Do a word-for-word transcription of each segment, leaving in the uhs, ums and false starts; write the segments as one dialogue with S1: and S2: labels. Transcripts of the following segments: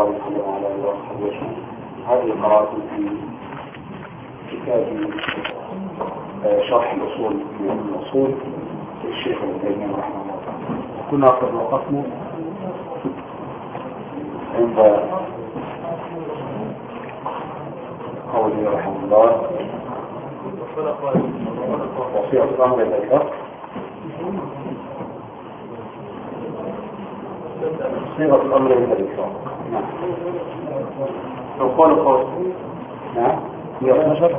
S1: عليه وسلم وعلى اله وصحبه وسلم. هذه قراءة في كتاب شرح الأصول من الأصول للشيخ ابن تيمية رحمه الله تعالى. كنا قد وقفنا عند قوله رحمه الله وصيغة الأمر بالإطلاق. صيغة الأمر بالإطلاق. نعم. لو قال قائل. نعم. هي اثناشر.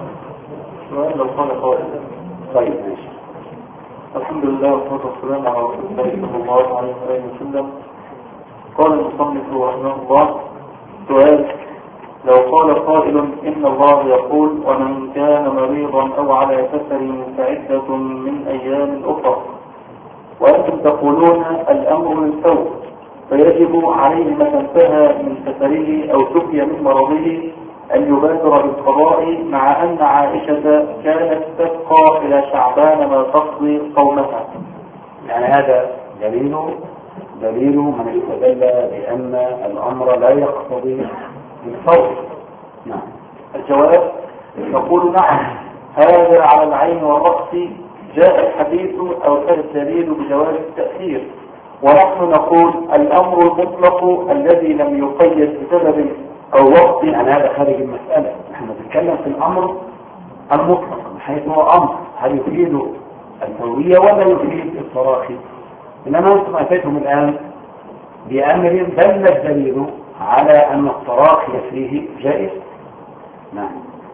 S1: لو قال قائل. طيب ماشي. الحمد لله والصلاة والسلام على رسول الله صلى الله عليه وسلم. قال المصنف رحمه الله: سؤال: لو قال قائل إن الله يقول ومن كان مريضا أو على سفر فعدة من أيام أخرى، وأنتم تقولون الأمر للفور، فيجب عليه متى انتهى من سفره أو شفي من مرضه أن يبادر بالقضاء، مع أن عائشة كانت تبقى إلى شعبان ما تقضي قومها. يعني هذا دليل دليل من استدل بأن الأمر لا يقتضي الفور. نعم. الجواب: نقول نعم، هذا على العين والرأس، جاء الحديث أو الدليل بجواز التأخير، ونحن نقول الأمر المطلق الذي لم يقيد بسبب أو وقت. يعني هذا خارج المسألة، نحن نتكلم في الأمر المطلق من حيث هو أمر، هل يفيد الفورية ولا يفيد التراخي؟ إنما أنتم أتيتم الآن بأمر دل الدليل على أن التراخي فيه جائز. نعم.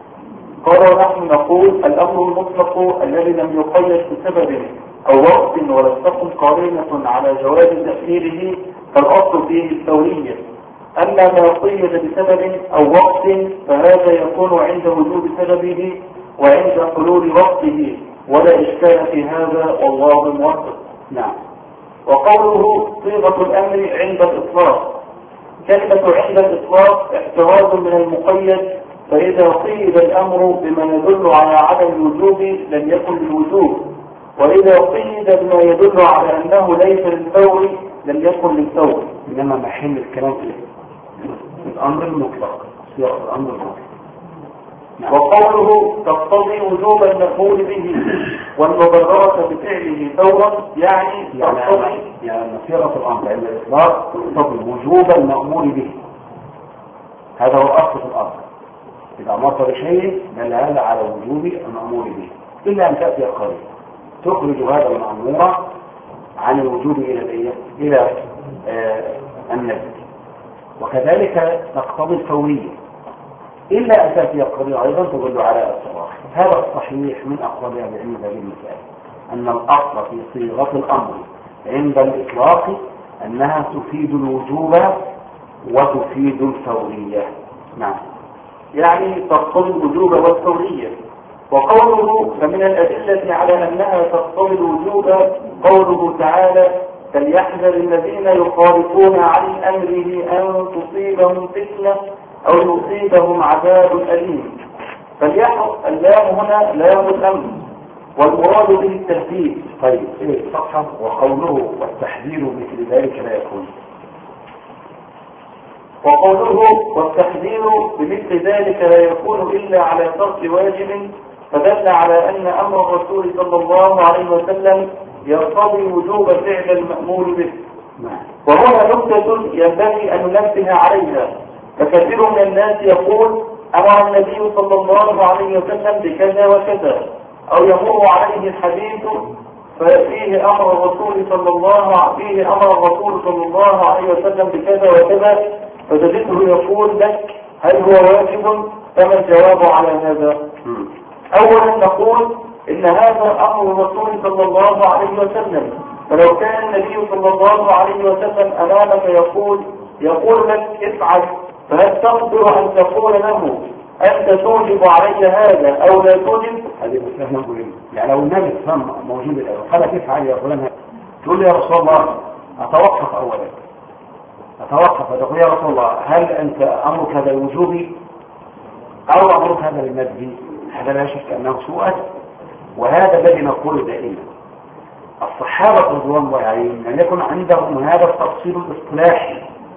S1: قال نحن نقول الأمر المطلق الذي لم يقيد بسبب أو وقت ولم تكن قرينة على جواز تأخيره فالأصل فيه الفورية. أما ما قيد بسبب أو وقت فهذا يكون عند وجود سببه وعند حلول وقته، ولا إشكال في هذا والله موفق. نعم. وقوله صيغة الأمر عند الإطلاق، كلمة عند الإطلاق احتراز من المقيد، فإذا قيد الأمر بما يدل على عدم الوجوب لم يكن للوجوب، وإذا قيد بما يدل على أنه ليس للفور لم يكن للفور. إنما محل الكلام في الأمر المطلق، صيغة الأمر المطلق. نعم. وقوله تقتضي وجوب المفعول به والمبادرة بفعله فورا، يعني تقتضي يعني صيغة الأمر عند الإطلاق تقتضي وجوب المأمور به. هذا هو أصل في الأمر، إذا أمرت بشيء دل هذا على وجوب المأمور به، إلا أن تأتي القرينة تخرج هذا المأمور عن الوجوب إلى الإيه؟ إلى آه النفي. وكذلك تقتضي الفورية، إلا أن تأتي القرينة أيضا تدل على التراخي. هذا الصحيح من أقوال أهل العلم في هذه المسألة، أن الأصل في صيغة الأمر عند الإطلاق أنها تفيد الوجوب وتفيد الفورية. نعم. يعني تقتضي الوجوب والفورية. وقوله فمن الأدلة على أنها تقتضي الوجوب قوله تعالى: فليحذر الذين يخالفون عن أمره أن تصيبهم فتنة أو يصيبهم عذاب أليم. فليحذر اللام هنا لام الأمر، والمراد به التهديد. طيب ايه الصفحة؟ وقوله والتحذير مثل ذلك لا يكون. وقوله والتحذير بمثل ذلك لا يكون إلا على ترك واجب، فدل على أن أمر الرسول صلى الله عليه وسلم يقتضي وجوب فعل المأمور به. وهنا نقطة ينبغي أن ننبه عليها، فكثير من الناس يقول أمر النبي صلى الله عليه وسلم بكذا وكذا، أو يمر عليه الحديث ففيه أمر الرسول صلى الله فيه أمر الرسول صلى الله عليه وسلم بكذا وكذا، فتجده يقول لك هل هو واجب؟ فما الجواب على هذا؟ أولا نقول إن هذا أمر الرسول صلى الله عليه وسلم، فلو كان النبي صلى الله عليه وسلم أمامك يقول يقول لك افعل، فهل تقدر أن تقول له أنت توجب علي هذا أو لا توجب؟ هذه مسألة مهمة. يعني لو النبي فهم موجود الآن قال افعل يا فلان، تقول لي يا رسول الله أتوقف أولا أتوقف فتقول يا رسول الله هل أنت أمرك هذا الوجوبي أو أمرك هذا للندب؟ هذا لا شك أنه سؤال، وهذا الذي نقول دائما الصحابة رضوان الله عليهم أن يكون عندهم هذا التفصيل الاصطلاحي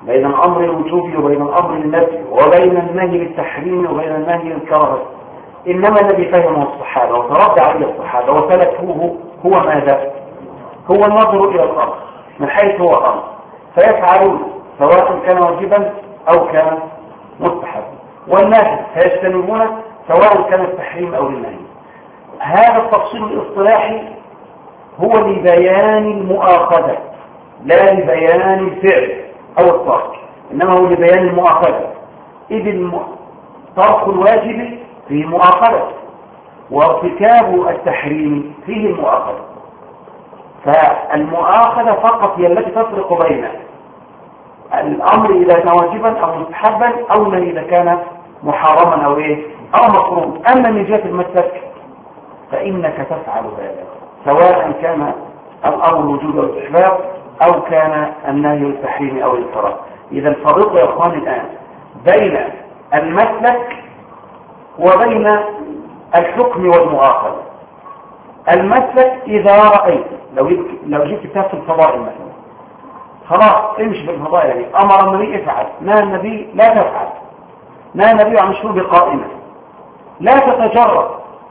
S1: بين الأمر الوجوبي وبين الأمر النفي وبين النهي للتحريم وبين النهي للكراهة. إنما الذي فهمه الصحابة وتربى عليه الصحابة وسلكوه هو ماذا؟ هو النظر إلى الأمر من حيث هو أمر، فيفعلون سواء كان واجبا أو كان مستحب، والناس فيجتنبون سواء كان التحريم أو النهي. هذا التفصيل الاصطلاحي هو لبيان المؤاخذة لا لبيان الفعل أو الترك، إنما هو لبيان المؤاخذة، إذ الم... ترك الواجب فيه مؤاخذة وارتكاب التحريم فيه المؤاخذة. فالمؤاخذة فقط هي التي تفرق بين الأمر إذا كان واجبا أو مستحبا أو النهي إذا كان محرما أو إيه أو مكروه. أما من جهة المسلك فإنك تفعل هذا سواء كان الأمر وجود أو استحباب أو كان النهي للتحريم أو للكراهة. إذا فرقوا يا إخواني الآن بين المسلك وبين الحكم والمؤاخذة. المسلك إذا رأيت لو جبت لو جبت كتاب في الفضائل مثلا، خلاص امشي في الفضائل، يعني أمر النبي افعل، نهى النبي لا تفعل، نهى النبي عن الشرب قائما، لا تتجرد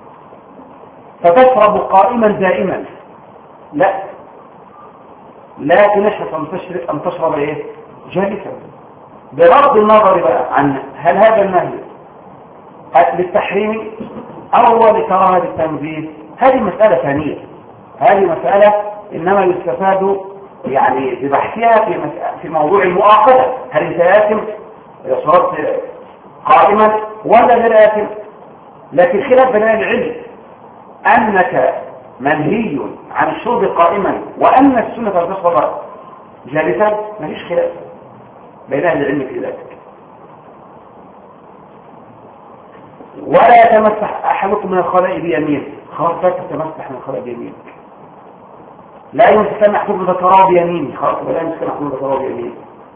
S1: فتشرب قائما دائما، لا، لكن احرص ان تشرب ايه جالسا، بغض النظر بقى عن هل هذا النهي للتحريم او لكراهه التنزيه. هذه مسألة ثانية، هذه مسألة إنما يستفاد يعني ببحثها في في موضوع المؤاخذة، هل أنت آثم إذا صرت قائما ولا غير آثم؟ لكن خلاف بين أهل العلم أنك منهي عن الشرب قائما وأن السنة أن تشرب جالسا، ما فيش خلاف بين أهل العلم في ذلك. ولا يتمسح أحدكم من الخلاء بيمينه، خلاص لا تتمسح من الخلاء بيمينك، لا يمسكن أحدكم ذكره بيمينه، خلاص لا يمسكن أحدكم ذكره بيمينه.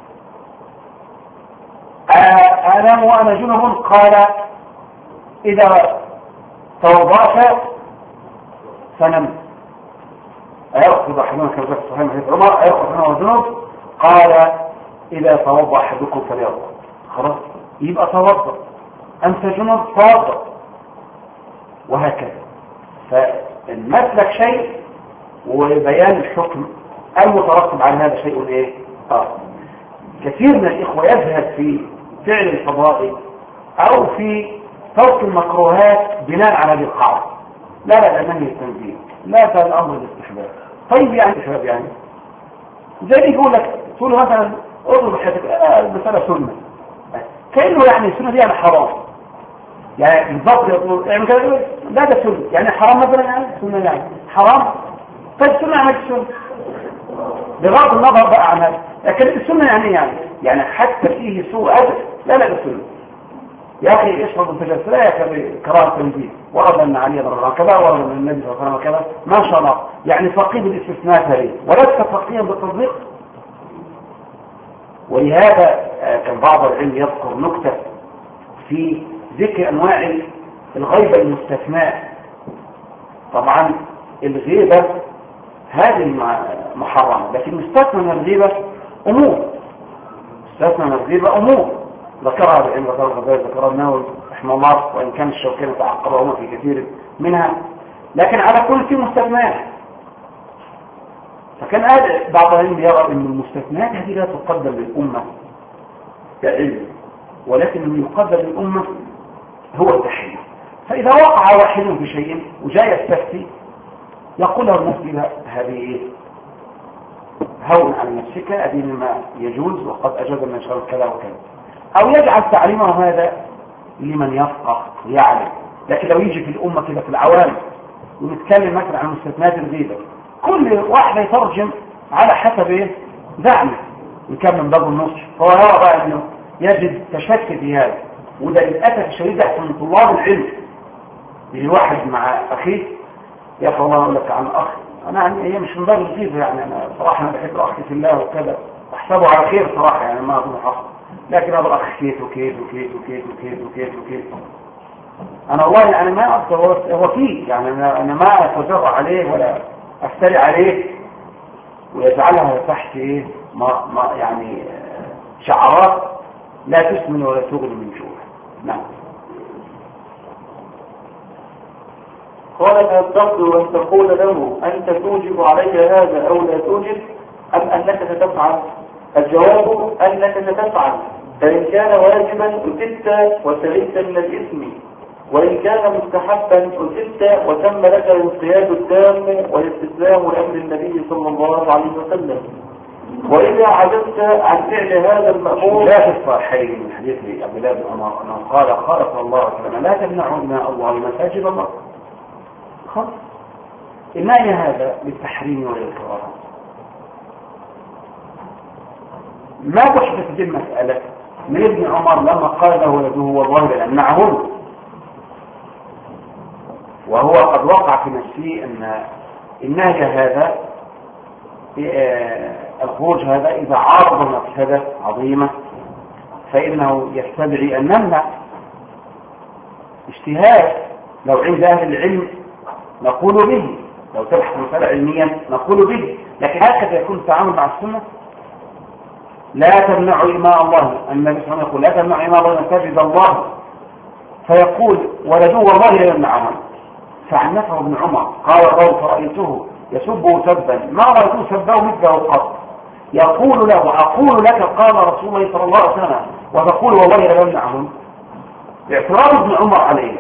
S1: أنام وأنا جنب، قال إذا توضأت فنم. أيرقض أحدنا كما في صحيح حديث عمر أيرقض أنا وجنب، قال إذا توضأ أحدكم فليرقض. خلاص يبقى توضأ، أنت جنب توضأ، وهكذا. فالمسلك شيء وبيان الحكم المترتب على هذا شيء ايه آه. كثير من الإخوة يذهب في فعل الفضائل أو في ترك المكروهات بناء على هذه القاعدة، لا لا ده منهي التنزيه، لا ده الأمر الاستحباب. طيب يعني استحباب يعني زي يقول لك تقول مثلا اضرب حياتك آه المسألة سنة، كأنه يعني السنة دي يعني حرام، يعني بالضبط يقول يعني كده لا ده سنة يعني حرام مثلا، يعني سنة يعني حرام. طيب السنة يعني السنة بغض النظر بقى عن هذا، لكن السنة يعني يعني يعني حتى فيه سوء أدب، لا لا ده سنة. يا أخي اشرب الفجر لا يا كراهة تنزيه، ورد أن علي رضي الله كذا، ورد أن النبي صلى الله عليه وسلم كذا، ما شاء الله، يعني فقيه بالاستثناء هذه ولست فقيها بالتصديق. ولهذا كان بعض العلم يذكر نكتة في ذكر أنواع الغيبة المستثناء. طبعا الغيبة هذه محرمة، لكن مستثنى من الغيبة أمور، مستثنى من الغيبة أمور ذكرها العلم، ذكرها الغزالي، ذكرها النووي رحمه الله، وإن كان الشوكاني تعقبهما في كثير منها، لكن على كل في مستثنات. فكان بعض العلم يرى أن المستثنات هذه لا تقدم للأمة كعلم، ولكن اللي يقدم للأمة هو التحريم. فإذا وقع واحد في شيء وجاء يستفتي يقول له المفتي هذه ايه هون على نفسك، هذه مما يجوز وقد أجاز من شرط كذا وكذا، أو يجعل تعليمه هذا لمن يفقه يعلم. لكن لو يجي في الأمة كده في العوام ونتكلم مثلا عن مستثنات الغيبة، كل واحد يترجم على حسب ايه زعمه، يكمل باب النصر، فهو يرى بقى انه يجد تشكك في هذا. وده للأسف الشديد أحسن من طلاب العلم، يجي واحد مع أخيه يا أخي والله أقول لك عن أخ أنا يعني هي مش من باب الغيبة، يعني أنا صراحة أنا بحب أخي في الله وكذا أحسبه على خير صراحة، يعني ما أظن حق، لكن هذا الأخ كيف وكيف وكيف وكيف وكيف وكيف وكيف أنا والله يعني ما أقدر هو فيه، يعني أنا, أنا ما أتجرأ عليه ولا أفتري عليه ويجعلها تحت إيه ما, ما يعني شعارات لا تسمن ولا تغني من جوع. نعم.
S2: قال فيستقبل أن تقول له أنت توجب علي هذا أو لا توجب أم أنك ستفعل؟ الجواب أنك ستفعل، فإن كان واجبا أتبت وسلمت من الإثم، وإن كان مستحبا أتبت وتم لك الانقياد التام والاستسلام لأمر النبي صلى الله عليه وسلم. وإذا عجزت عن فعل هذا المأمور
S1: لا في الصحيحين من حديث عبد الله بن عمر أنه قال قال صلى الله عليه وسلم لا تمنعوا إماء الله مساجد الله. خلاص النهي هذا للتحريم والإكراه. ما بحثت دي المسألة من ابن عمر لما قال له يده والله لأمنعهن، وهو قد وقع في نفسه أن النهي هذا الخروج هذا إذا عارض مفسدة عظيمة فإنه يستدعي أن نمنع. اجتهاد لو عند أهل العلم نقول به، لو تبحث مسألة علميا نقول به، لكن هكذا يكون التعامل مع السنة. لا تمنعوا إماء الله، النبي صلى الله عليه وسلم يقول لا تمنعوا إماء الله مساجد الله، فيقول ولدوا والله لا يمنعهم. فعنفه ابن عمر قال الرجل فرأيته يسبه سبا ما رأيته سبه مثله قط، يقول له أقول لك قال رسول الله صلى الله عليه وسلم وتقول والله لا يمنعهم. اعتراض ابن عمر عليه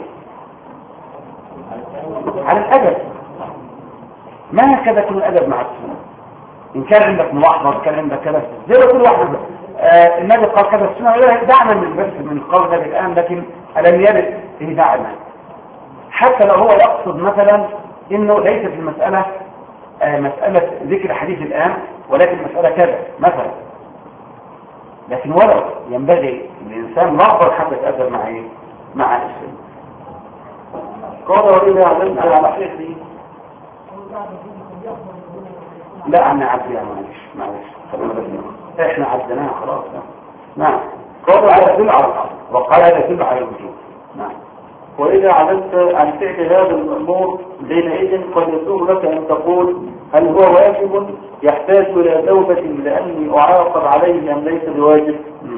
S1: على الأدب. ما هكذا يكون الأدب مع السنة؟ إن كان عندك ملاحظة كان عندك كذا زي كل واحد آه النبي قال كذا السنة دعنا من بس من قول النبي الآن، لكن ألم يرد إيه دعنا؟ حتى لو هو يقصد مثلا إنه ليس في المسألة آه مسألة ذكر حديث الآن، ولكن مسألة كذا مثلا، لكن ولو ينبغي الإنسان لفظا حتى يتأثر مع إيه؟ مع الإسلام.
S2: قال وإذا علمت على حيثي
S1: لا أنا عبد يا معلش معلش إحنا عبدناها خلاص. نعم.
S2: قال
S1: على يدل على الأصل وقال هذا يدل على الوجوب. نعم.
S2: وإذا علمت عن فعل هذا الأمور حينئذ قد يسوغ لك أن تقول هل هو واجب يحتاج إلى توبة لأني أعاقب عليه أم ليس بواجب؟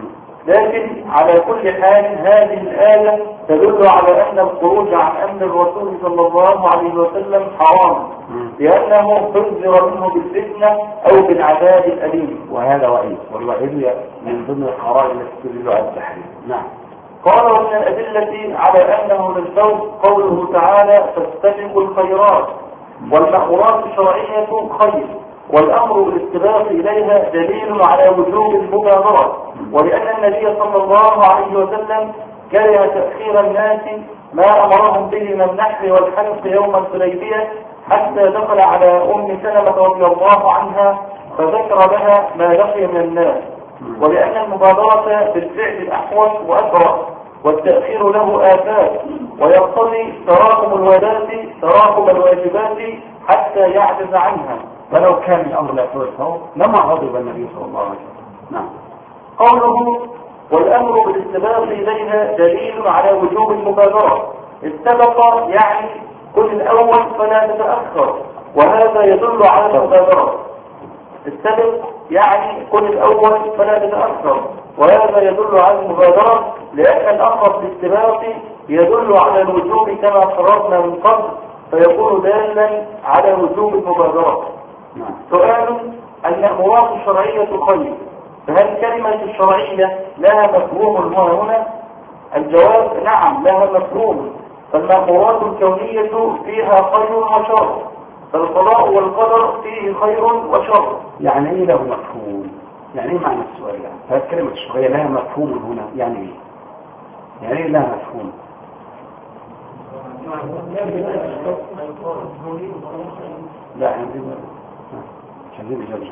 S2: لكن على كل حال هذه الآية تدل على أن الخروج عن أمر الرسول صلى الله عليه وسلم حرام، لأنه حذر منه بالفتنة أو بالعذاب الأليم.
S1: وهذا وعيد، والوعيد من ضمن القرائن التي تدل على التحريم. نعم.
S2: قال ومن الأدلة على أنه للفوز قوله تعالى فاستبقوا الخيرات، والمأمورات الشرعية خير، والأمر بالاستباق إليها دليل على وجوب المبادرة، ولأن النبي صلى الله عليه وسلم كره تأخير الناس ما أمرهم به من النحر والحلق يوم الحديبية حتى دخل على أم سلمة رضي الله عنها فذكر لها ما لقي من الناس، ولأن المبادرة بالفعل الأحوط وأسرع، والتأخير له آفات ويقتضي تراكم الواجبات تراكم الواجبات حتى يعجز عنها.
S1: ولو كان الأمر لا يفوته لما غضب النبي صلى الله عليه وسلم. نعم.
S2: قوله والأمر بالاستباق إليها دليل على وجوب المبادرة. استبق يعني كن الأول فلا تتأخر، وهذا يدل على المبادرة. استبق يعني كن الأول فلا تتأخر، وهذا يدل على المبادرة، لأن الأمر بالاستباق يدل على الوجوب كما قررنا من قبل، فيكون دالا على وجوب المبادرة.
S1: نعم.
S2: سؤال: المأمورات الشرعية خير، فهل كلمة الشرعية لها مفهوم هنا؟ الجواب: نعم لها مفهوم، فالمأمورات الكونية فيها خير وشر، فالقضاء والقدر فيه خير وشر.
S1: يعني ايه له مفهوم؟ يعني ايه معنى السؤال؟ يعني فهل كلمة الشرعية لها مفهوم هنا؟ يعني ايه؟ يعني ايه لها مفهوم؟ لا يعني مش عايزين إجابة.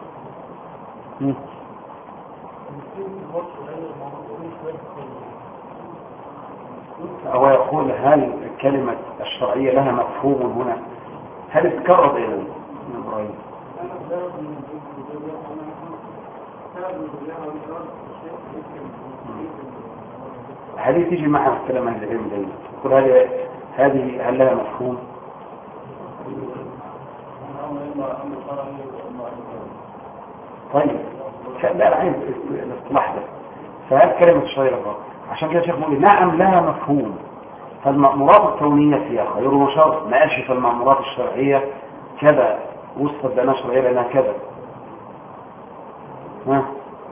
S1: هو يقول هل كلمة الشرعية لها مفهوم هنا؟ هل اتكرر إلى إبراهيم؟ هذه تيجي معنا في كلام أهل العلم دايما يقول هذه هذه هل لها مفهوم؟ طيب لا العين الاصطلاح ده. فهذه كلمة الشرعية الغرب عشان كده شيخ مقول نعم لها مفهوم. فالمأمورات الكونية فيها خير وشر، ما قالش فالمأمورات الشرعية كذا وصفت بأنها شرعية لأنها كذا. ها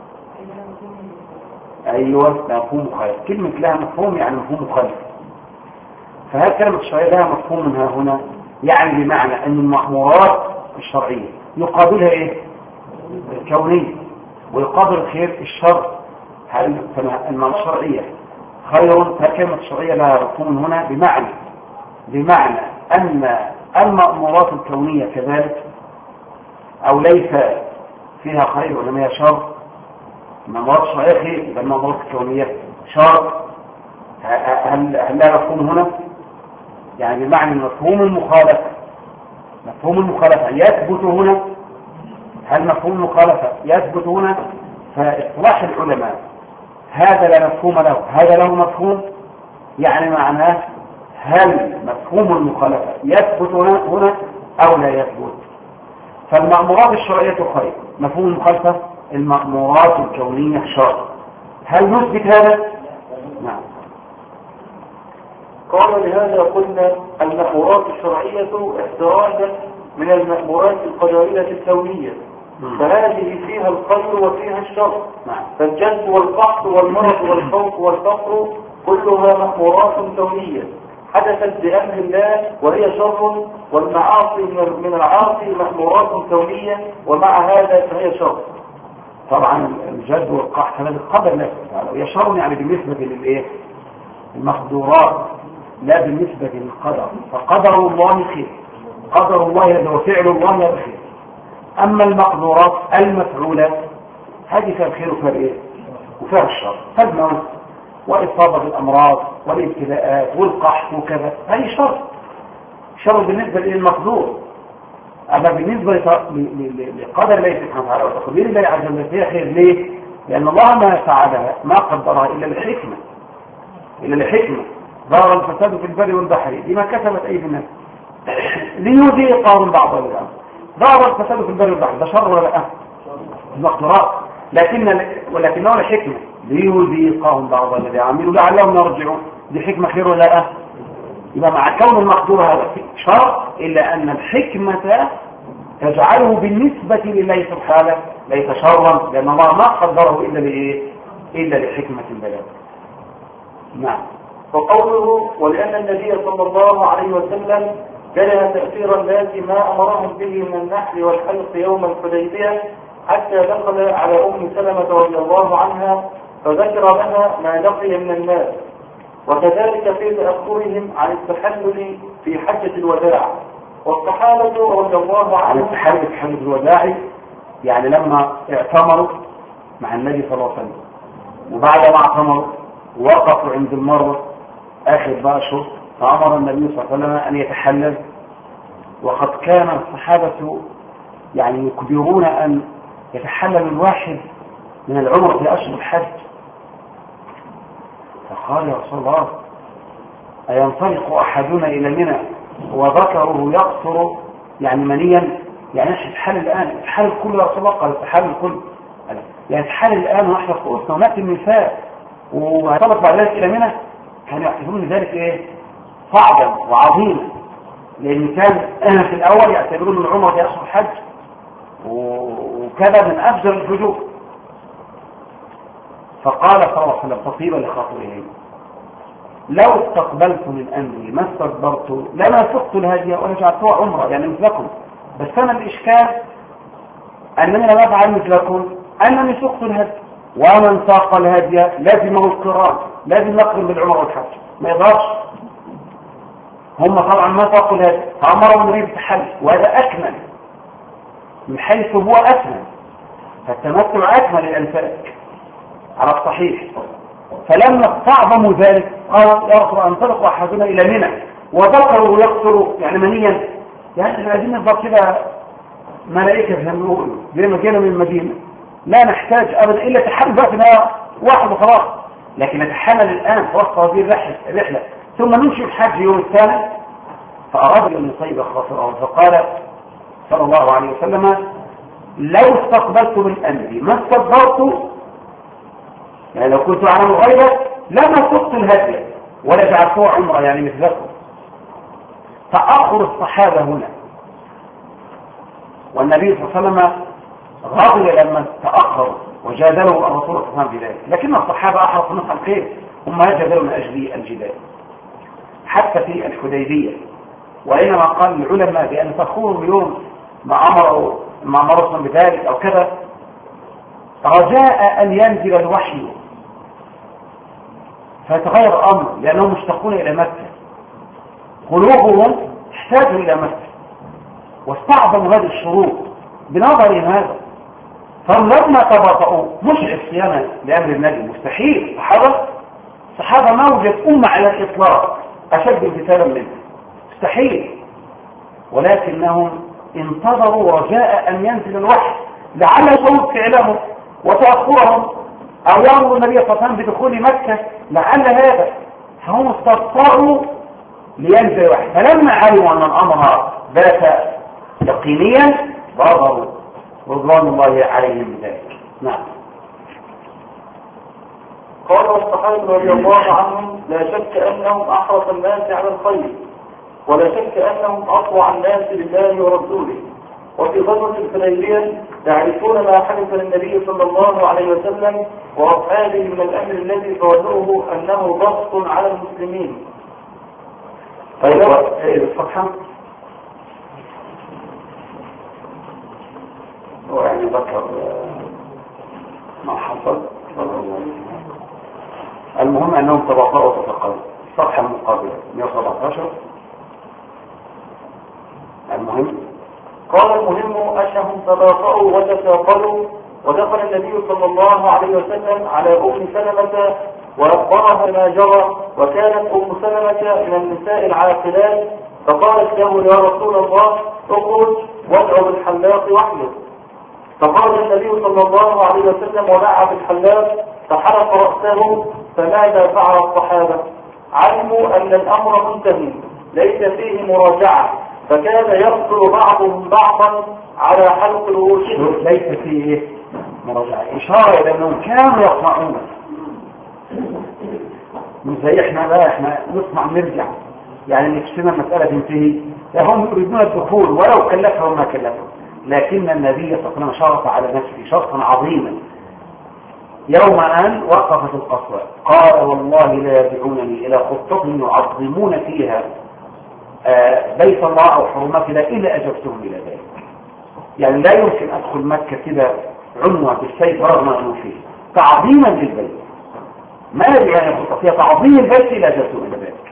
S1: أيوة مفهوم مخالف. كلمة لها مفهوم يعني مفهوم مخالف. فهذه كلمة الشرعية لها مفهوم منها هنا، يعني بمعنى أن المأمورات الشرعية يقابلها إيه؟ الكونية، ويقابل الخير الشر. هل المأمورات الشرعية خير؟ فكلمة الشرعية لها مفهوم هنا بمعنى بمعنى أن المأمورات الكونية كذلك، أو ليس فيها خير وإنما هي شر. المأمورات الشرعية خير، يبقى المأمورات الكونية شر. هل هل لها مفهوم هنا؟ يعني بمعنى مفهوم المخالفة، مفهوم المخالفة يثبت هنا. هل مفهوم المخالفة يثبت هنا؟ فاصطلاح العلماء هذا لا مفهوم له، هذا له مفهوم، يعني معناه هل مفهوم المخالفة يثبت هنا أو لا يثبت. فالمأمورات الشرعية خير، مفهوم المخالفة المأمورات الكونية شر. هل نثبت هذا؟ نعم.
S2: قال لهذا قلنا المأمورات الشرعية احتراجا من المأمورات القدرية الكونية، فهذه فيها الخير وفيها الشر. فالجد والقحط والمرض والخوف والفقر كلها مأمورات كونية حدثت بأمر الله وهي شر، والمعاصي من العاصي مأمورات كونية ومع هذا فهي شر.
S1: طبعا الجد والقحط هذا القدر لا تعالى، وهي شر يعني بالنسبة للايه؟ المقدورات، لا بالنسبة للقدر. فقدر الله خير، قدر الله وفعل الله خير. أما المقدورات المفعولة هذه فيها الخير وفيها الايه؟ وفيها الشر. فالموت وإصابة الأمراض والابتلاءات والقحط وكذا هذه شر، شر بالنسبة للمقدور. أما بالنسبة لقدر الله سبحانه وتعالى وتقدير الله عز وجل فيها خير. ليه؟ لأن الله ما فعلها ما قدرها إلا لحكمة، إلا لحكمة. ظهر الفساد في البر والبحر بما كسبت أيدي الناس ليذيقهم بعض الذنب. ظهر الفساد في البر والبحر، ده شر ولا لا؟ المقدورات، لكن ولكنه لحكمة ليذيقهم بعض الذي عملوا لعلهم يرجعون. دي حكمة خير ولا لا؟ يبقى مع كون المقدور هذا شر، إلا أن الحكمة تجعله بالنسبة لله سبحانه ليس شرا، لأن الله ما قدره إلا لإيه؟ إلا لحكمة بلاد. نعم.
S2: وقوله ولأن النبي صلى الله عليه وسلم كره تأثير الناس ما أمرهم به من النحل والحلق يوم الحديبية، حتى دخل على أم سلمة رضي الله عنها فذكر لها ما لقي من الناس، وكذلك في تأخرهم عن التحلل في حجة الوداع. والصحابة رضي الله
S1: عن
S2: عنهم
S1: التحلل في حجة الوداع يعني لما اعتمروا مع النبي صلى الله عليه وسلم، وبعد ما اعتمروا وقفوا عند المروة آخر بقى شهر، فأمر النبي صلى الله عليه وسلم أن يتحلل. وقد كان الصحابة يعني يكبرون أن يتحلل الواحد من العمر في أشهر الحج. فقال يا رسول الله أينطلق أحدنا إلى منى وذكره يقصر يعني منيا؟ يعني احنا نتحلل الآن، نتحلل كله يا رسول الله؟ قال نتحلل كله، يعني نتحلل الآن ونحن رؤوسنا ونأتي النساء وهيطلق بعد ذلك إلى منى؟ كانوا يعتبرون ذلك إيه؟ صعبا وعظيما، لأن كان أهل في الأول يعتبرون العمر في أشهر الحج وكذا من أفجر الفجور. فقال صلى الله عليه وسلم تطيبا لخاطرهم لو استقبلت من أمري ما استكبرت لما سقت الهدي ولا جعلتها عمرة يعني مثلكم، بس أنا الإشكال أنني لم أفعل مثلكم، أنني سقت الهدي، ومن ساق الهدي لازمه القران، لازم نقرن بالعمر والحج، ما يقدرش. هم طبعا ما ساقوا الهدي فأمروا النبي بالتحلل، وهذا أكمل من حيث هو أكمل، فالتمتع أكمل الأنفاك على الصحيح. فلما استعظموا ذلك قال يا رسول الله انطلق أحدنا إلى منى وذكروا يقصر يعني منيا، يعني احنا عايزين نفضل كده ملائكة زي ما بيقولوا زي ما جينا من المدينة، لا نحتاج أبدا إلا تحلل بقى في واحد وخلاص، لكن نتحلل الآن في وسط هذه الرحلة ثم نمشي الحج يوم الثاني. فأراد أن يصيب خاطره فقال صلى الله عليه وسلم لو استقبلت من أمري ما استدبرت، يعني لو كنت أعلم الغيبة لما سقت الهدي ولا جعلته عمره يعني مثلكم. تأخر الصحابة هنا، والنبي صلى الله عليه وسلم غضب لما تأخر وجادلوا الرسول صلى الله عليه وسلم بذلك، لكن الصحابة أحرصوا نصح الخير هم جادلوا من أجل الجدال. حتى في الحديبية وإنما قال العلماء بأن تأخروا اليوم ما أمروا ما أمرهم بذلك أو كذا رجاء أن ينزل الوحي فيتغير الأمر، لأنهم مشتاقون إلى مكة، قلوبهم احتاجوا إلى مكة واستعظموا هذه الشروط بنظر هذا، فهم لما تباطؤوا مش عصيانا لأمر النبي مستحيل. صحابة صحابة ما وجد أمة على الإطلاق أشد امتثالا منه مستحيل، ولكنهم انتظروا رجاء أن ينزل الوحي لعل صوت فعلهم وتأخرهم أو يأمر النبي صلى الله عليه وسلم بدخول مكة لعل هذا، فهم استبطأوا لينزل الوحي. فلما علموا أن الأمر بات يقينيا بادروا رضوان الله عليهم بذلك. نعم.
S2: قال الصحابة رضي الله عنهم لا شك أنهم أحرص الناس على الخير، ولا شك أنهم أطوع الناس لله ورسوله. وفي غزوة الحديبية تعرفون ما حدث للنبي صلى الله عليه وسلم وأصحابه من الأمر الذي فوزوه أنه ضغط على المسلمين.
S1: طيب الصفحة هو يعني ذكر ما حصل. المهم أنهم تباطؤوا وتفقدوا. الصفحة المقابلة مئة وسبعة عشر. المهم
S2: قال المهم أنهم تباطؤوا وتساقلوا، ودخل النبي صلى الله عليه وسلم على أم سلمة وأخبرها ما جرى، وكانت أم سلمة من النساء العاقلات، فقالت له يا رسول الله اخرج وادع بالحلاق واحلق. فقال النبي صلى الله عليه وسلم ودعا بالحلاق فحلق رأسه. فماذا فعل الصحابة؟ علموا أن الأمر منتهي ليس فيه مراجعة، فكان يقتل بعضهم بعضا على حلق رؤوسهم.
S1: ليس فيه مراجعة، إشارة إلى أنهم كانوا يصنعون مش زي إحنا بقى إحنا نصنع نرجع، يعني نفسنا المسألة تنتهي، هم يريدون الدخول ولو كلفهم ما كلفهم. لكن النبي صلى الله عليه وسلم شرط على نفسه شرطا عظيما يوم أن وقفت القصوى، قال والله لا يرجعونني إلى خطة يعظمون فيها بيت الله أو حرمات الله إلا أجبتهم إلى ذلك. يعني لا يمكن أدخل مكة كده عنوة بالسيف رغم أنه فيه تعظيما للبيت، ما يرجع أن يخطط فيها تعظيم البيت إلا أجبتهم إلى ذلك.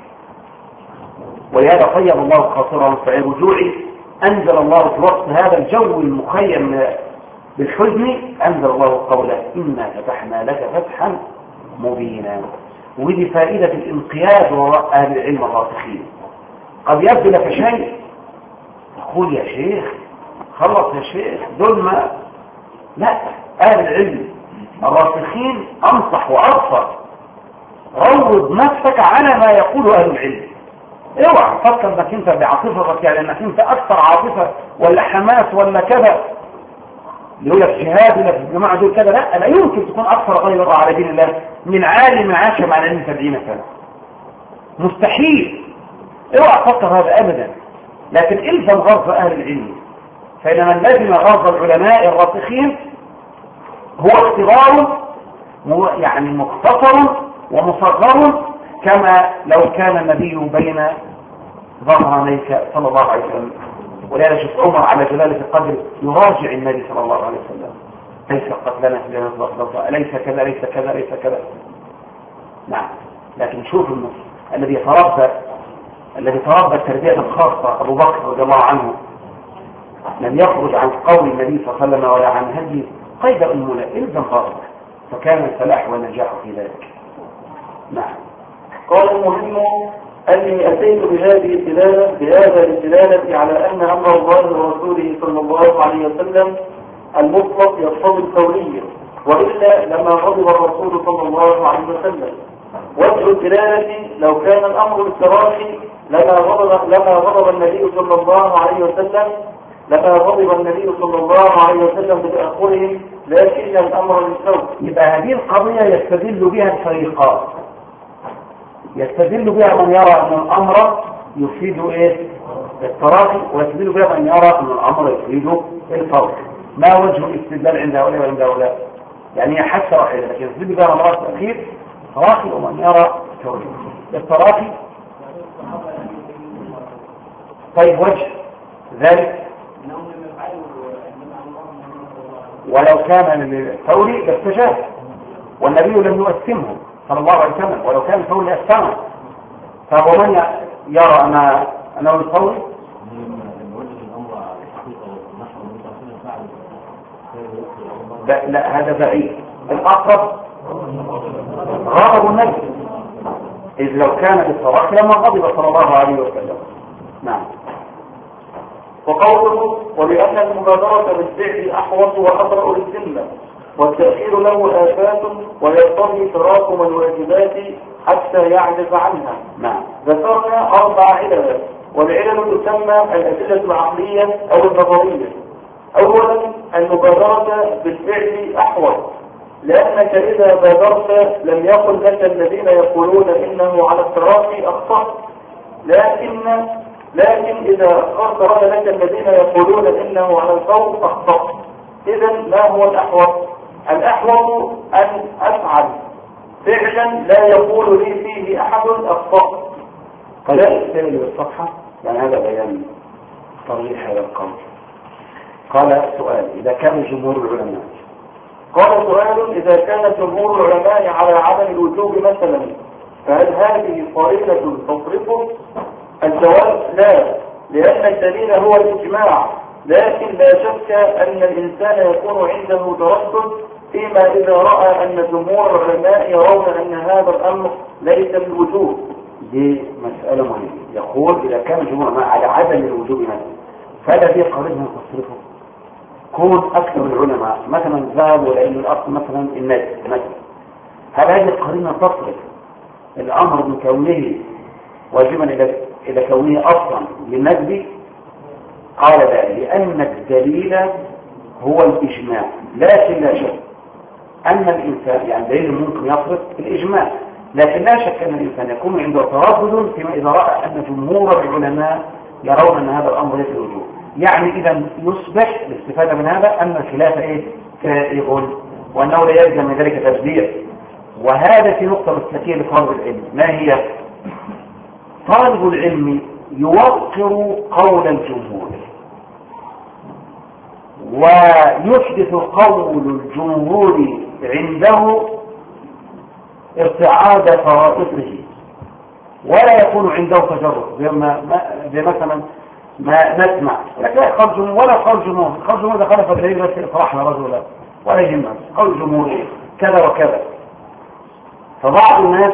S1: ولهذا طيب الله خاطرهم في الرجوع، أنزل الله في وقت هذا الجو المخيم بالحزن أنزل الله قوله إنا فتحنا لك فتحا مبينا. ودي فائدة الانقياد وراء أهل العلم الراسخين. قد يبدو لك شيء تقول يا شيخ خلص يا شيخ دول ما لا، أهل العلم الراسخين أنصح وأبصر. روض نفسك على ما يقول أهل العلم، اوعى تفكر انك انت بعاطفتك، يعني انك انت اكثر عاطفه ولا حماس ولا كذا يقول لك جهاد ولا الجماعه دول كذا. لا، لا يمكن تكون اكثر غير على دين الله من عالم عاش مع العلم سبعين سنه، مستحيل. اوعى تفكر هذا ابدا. لكن الزم غرض اهل العلم، فانما لازم غرض العلماء الراسخين هو اختبار يعني مختصر ومصغر، كما لو كان النبي بين ظهرانيك صلى الله عليه وسلم. ولذلك شوف عمر على جلالة القدر يراجع النبي صلى الله عليه وسلم ليس قتلنا في جنة، ليس كذا ليس كذا ليس كذا. نعم، لكن شوف النص الذي تربى الذي تربى التربية الخاصة أبو بكر رضي الله عنه لم يخرج عن قول النبي صلى الله عليه وسلم ولا عن هدي قيد أمنا إلزم غرضه، فكان الفلاح والنجاح في ذلك. نعم.
S2: قال المهم أني أتيت بهذه الدلالة بهذا الدلالة على أن أمر الله ورسوله صلى الله عليه وسلم المطلق يقتضي الكونية، وإلا لما غضب الرسول صلى الله عليه وسلم. وجه الدلالة لو كان الأمر بالتراخي لما غضب لما غضب النبي صلى الله عليه وسلم، لما غضب النبي صلى الله عليه وسلم بتأخرهم، لكن الأمر للفوت.
S1: يبقى هذه القضية يستدل بها الفريقان، يستدل بها من يرى أن الأمر يفيد إيه؟ التراخي، ويستدل بها من يرى أن الأمر يفيد الفوت. ما وجه الاستدلال عند هؤلاء وعند هؤلاء؟ يعني هي حتى واحدة، لكن يستدل بها من يرى التأخير تراخي ومن يرى التوجيه التراخي. طيب وجه ذلك ولو كان للفوري لاستجاب، والنبي لم يؤثمه صلى الله عليه وسلم، ولو كان الفوري أثمه. فهو من يرى أن أنه الفوري؟ لا, لا هذا بعيد. الأقرب غضب النبي، إذ لو كان بالتراخي لما غضب صلى الله عليه وسلم. نعم.
S2: وقوله ولأن المبادرة بالفعل أحوط وأبرأ للذمة، والتأخير له آفات ويقتضي تراكم الواجبات حتى يعجز عنها.
S1: نعم.
S2: ذكرنا أربع علل، والعلل تسمى الأدلة العقلية أو النظرية. أولا المبادرة بالفعل أحوط، لأنك إذا بادرت لم يقل لك الذين يقولون إنه على التراخي أخطأت، لكن لكن إذا أخرت رأى لك الذين يقولون إنه على الفوت أخطأت. إذا ما هو الأحوط؟ الأحوط أن أفعل فعلا لا يقول لي فيه أحد أخطأت.
S1: قال الثاني بالصفحة، يعني هذا بيان صريح هذا القول. قال سؤال: إذا كان جمهور العلماء
S2: قال سؤال إذا كان جمهور العلماء على عدم الوجوب مثلا، فهل هذه قرينة تصرفه؟ الجواب لا، لأن الدليل هو الإجماع، لكن لا شك أن الإنسان يكون عنده تردد فيما إذا رأى أن جمهور العلماء يرون أن هذا الأمر ليس بالوجوب.
S1: دي مسألة مهمة. يقول إذا كان جمهور العلماء على عدم الوجوب مثلا، فلا في قرينة تصرفه. كون أكثر العلماء مثلا ذهبوا إلى أن الأصل مثلا الناس مثلا، هل هذه القرينة تصرف الأمر من كونه واجبا إلى إلى كونه أصلا للندب؟ قال لا، لأن الدليل هو الإجماع، لكن لا شك أن الإنسان يعني دليل ممكن يصرف الإجماع، لكن لا شك أن الإنسان يكون عنده تردد فيما إذا رأى أن جمهور العلماء يرون أن هذا الأمر ليس الوجوب. يعني إذا يصبح الاستفادة من هذا أن الخلاف إيه؟ سائغ، وأنه لا يلزم من ذلك تشبيه. وهذا في نقطة مستكية لطالب العلم. ما هي؟ طالب العلم يوقر قول الجمهور، ويحدث قول الجمهور عنده ارتعاد فرائصه، ولا يكون عنده تجرد. زي ما زي مثلا ما نسمع لكن لا قول جمهور ولا قول جمهور، قول جمهور ده خلف الدليل بس افرحنا رجلا ولا يهمنا، قول جمهور كذا وكذا. فبعض الناس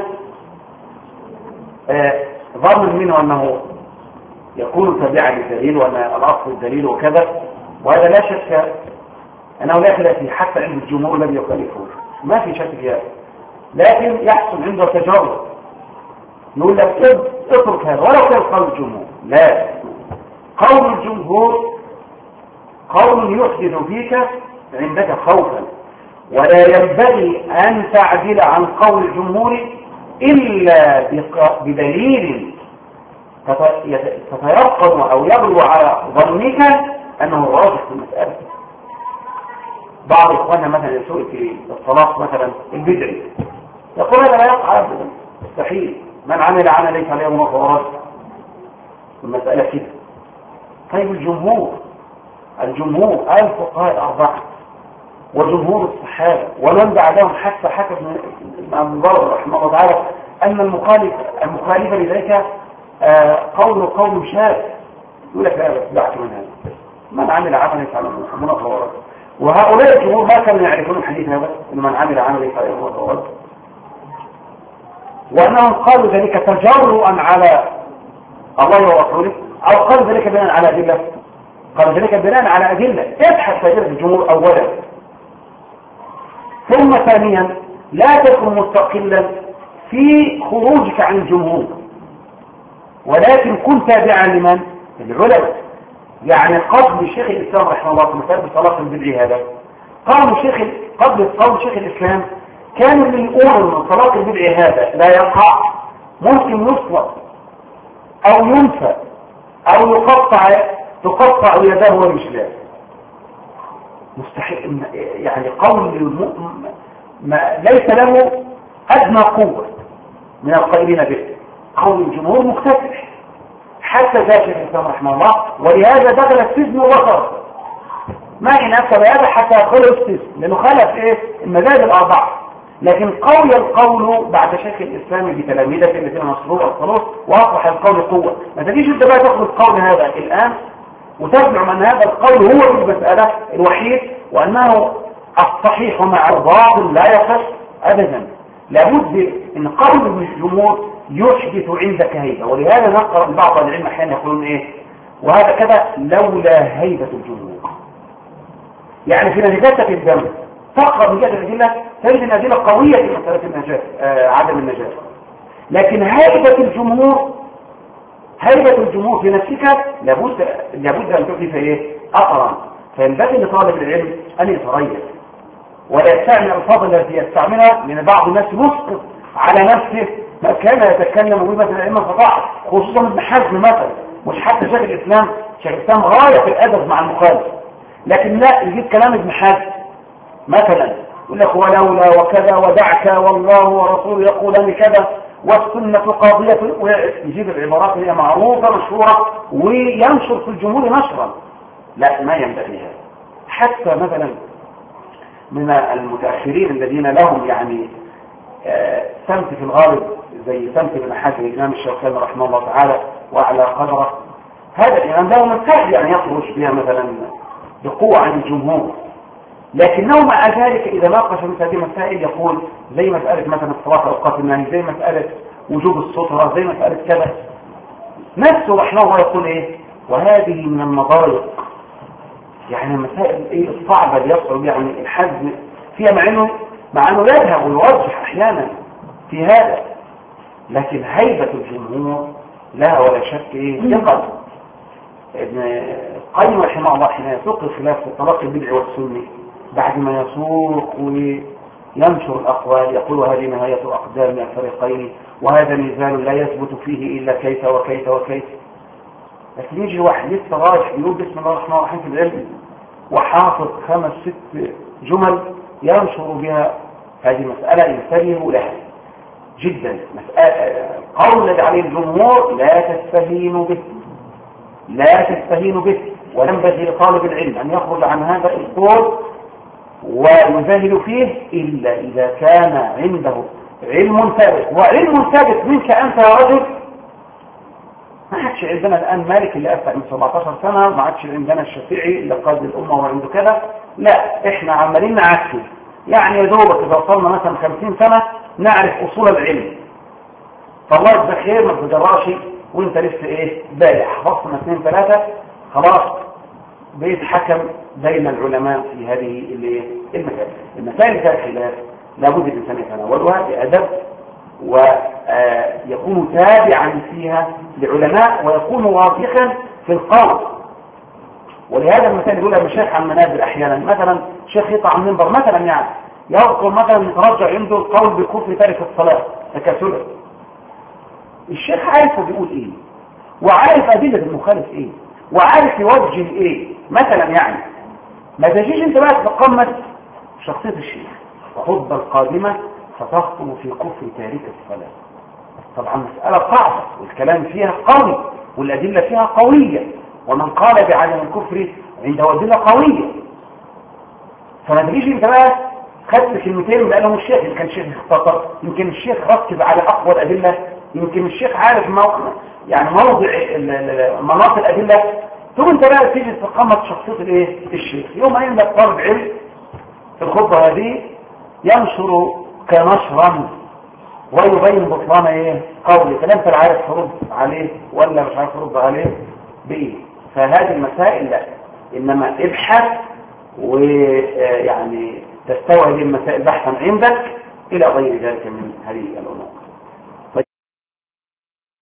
S1: آه ظن منه أنه يكون تابعا للدليل وأن الأصل الدليل وكذا، وهذا لا شك أنه لا خلاف فيه حتى عند الجمهور الذي يخالفه، ما في شك فيها، لكن يحصل عنده تجارب يقول لك اترك هذا ولو كان قول الجمهور. لا، قول الجمهور قول يحدث فيك عندك خوفا، ولا ينبغي أن تعدل عن قول الجمهور إلا بدليل تتيقن أو يغلو على ظنك أنه راجح في المسألة. بعض إخواننا مثلا يسوء في الصلاة مثلا البدعي يقول هذا لا يقع أبدا، مستحيل، من عمل عمل ليس عليه أمر فهو راجح. المسألة كده. طيب الجمهور الجمهور الفقهاء الأربعة وجمهور الصحابة ومن بعدهم حتى حكى ابن بر رحمه الله تعالى أن المخالف المخالف لذلك آه قول قول شاذ، يقول لك لا بس دعت من هذا، من عمل عملا فعل منه فهو راجح. وهؤلاء الجمهور ما كانوا يعرفون الحديث هذا، ان من عمل عملا فعل منه فهو راجح، وانهم قالوا ذلك تجرؤا على الله ورسوله، او قالوا ذلك بناء على ادله، قالوا ذلك بناء على ادله. ابحث في الجمهور اولا، ثم ثانيا لا تكن مستقلا في خروجك عن الجمهور، ولكن كن تابعا لمن؟ العلماء. يعني قبل شيخ الإسلام رحمه الله في مسألة طلاق البدع هذا، قبل شيخ قبل قول شيخ الإسلام كانوا اللي يقولوا ان طلاق البدع هذا لا يقع، ممكن يطلق او ينفى او يقطع تقطع يداه ورجلاه، مستحيل. يعني قول ما ليس له ادنى قوه من القائلين به، قول الجمهور مكتسح حتى ذات شيخ الاسلام رحمه الله، ولهذا دخل السجن وخرج ما يناسب هذا حتى يدخل السجن لانه خالف ايه المذاهب الاربعه. لكن قول القول بعد شيخ الاسلام بتلاميذه الذين نصروه الخلاص واصبح القول قوه. ما تجيش انت بقى تاخذ القول هذا الان وتزعم ان هذا القول هو المساله الوحيد وانه الصحيح مع الباطل لا يصح ابدا. لابد ان قول الجمهور يحدث عندك هيبه، ولهذا نقرا بعض العلم احيانا يقولون ايه وهذا كذا لولا هيبه الجمهور. يعني في نتيجه الدم تقرا من جهه الادله تجد الادله قويه في مساله النجاه آه عدم النجاه، لكن هيبه الجمهور هيبه الجمهور في نفسك لابد لابد ان تحدث ايه اثرا. فينبغي لطالب العلم ان يتريث ولا يستعمل الفاظ التي يستعملها، لان بعض الناس يسقط على نفسه ما كان يتكلم به مثلا الائمه الفقهاء، خصوصا ابن حزم مثلا، مش حتى شيخ الاسلام. شيخ الاسلام غايه في الادب مع المخالف، لكن لا يجيب كلام ابن حزم مثلا يقول لك ولولا وكذا ودعك والله ورسوله يقولان كذا والسنه قاضيه، ويجيب العبارات اللي هي معروفه مشهوره وينشر في الجمهور نشرا. لا، ما ينبغي هذا. حتى مثلا من المتاخرين الذين لهم يعني آه سمت في الغالب زي سمت ابن حزم الامام الشوكاني رحمه الله تعالى واعلى قدره، هذا الامام له مسائل يعني يخرج بها مثلا بقوه عن الجمهور، لكنه مع ذلك اذا ناقش مثل هذه المسائل يقول زي مساله مثلا الصلاه اوقات النهي، زي مساله وجوب الستره، زي مساله كذا، نفسه رحمه الله يقول ايه وهذه من المضايق، يعني المسائل ايه الصعبه اللي يصعب يعني الحزم فيها، مع انه مع انه يذهب ويوضح احيانا في هذا، لكن هيبه الجمهور لا ولا شك ايه ثقل. ابن القيم رحمه الله حين يسوق الخلاف في طلاق البدع والسنه بعد ما يسوق وينشر الاقوال يقول هذه نهايه اقدام الفريقين وهذا نزال لا يثبت فيه الا كيف وكيف وكيف. لكن يجي واحد لسه رايح يقول بسم الله الرحمن الرحيم في العلم وحافظ خمس ست جمل ينشر بها هذه مساله ينتبه لها جدا. مساله قول الذي عليه الجمهور لا تستهينوا به لا تستهينوا به، وينبغي لطالب العلم ان يخرج عن هذا القول ويزاهد فيه الا اذا كان عنده علم ثابت. وعلم ثابت منك انت يا رجل ما عادش عندنا الان مالك اللي افتى من سبعتاشر سنه، ما عادش عندنا الشافعي اللي قاد الامه وعنده كذا، لا احنا عمالين نعكس يعني يا دوبك اذا وصلنا مثلا خمسين سنه نعرف اصول العلم، فالله يجزاك خير ما تجراش وانت لسه ايه بايع حفظنا اثنين ثلاثه خلاص بقيت حكم بين العلماء في هذه المسائل. المسائل ذات خلاف لابد الانسان يتناولها بادب ويكون تابعا فيها لعلماء ويكون واضحا في القول. ولهذا المثال يقول المشايخ عن منابر احيانا، مثلا شيخ يطلع عن منبر مثلا يعني يذكر مثلا يترجع عنده القول بكفر تارك الصلاه تكاسلا، الشيخ عارف هو بيقول ايه وعارف ادله المخالف ايه وعارف يوجه ايه مثلا، يعني ما تجيش انت بقى تتقمص شخصيه الشيخ وخطبه القادمه فتخطب في كفر تارك الصلاه. طبعا مساله صعبه والكلام فيها قوي والادله فيها قويه، ومن قال بعدم الكفر عنده ادله قويه، فما تجيش انت بقى خدت كلمتين بقالهم الشيخ، يمكن كان الشيخ اختصر، يمكن الشيخ ركز على اقوى الادله، يمكن الشيخ عارف موقع يعني موضع مناط الادله، ثم انت بقى تيجي تتقمص شخصيه الايه الشيخ. يوم ما يبقى طالب علم في الخطبه هذه ينشر كنشرا ويبين بطلان ايه قولي، فلا انت عارف ترد عليه ولا مش عارف ترد عليه بايه. فهذه المسائل لا، انما ابحث ويعني تستوعب المسائل بحثا عندك الى غير ذلك من هذه الامور.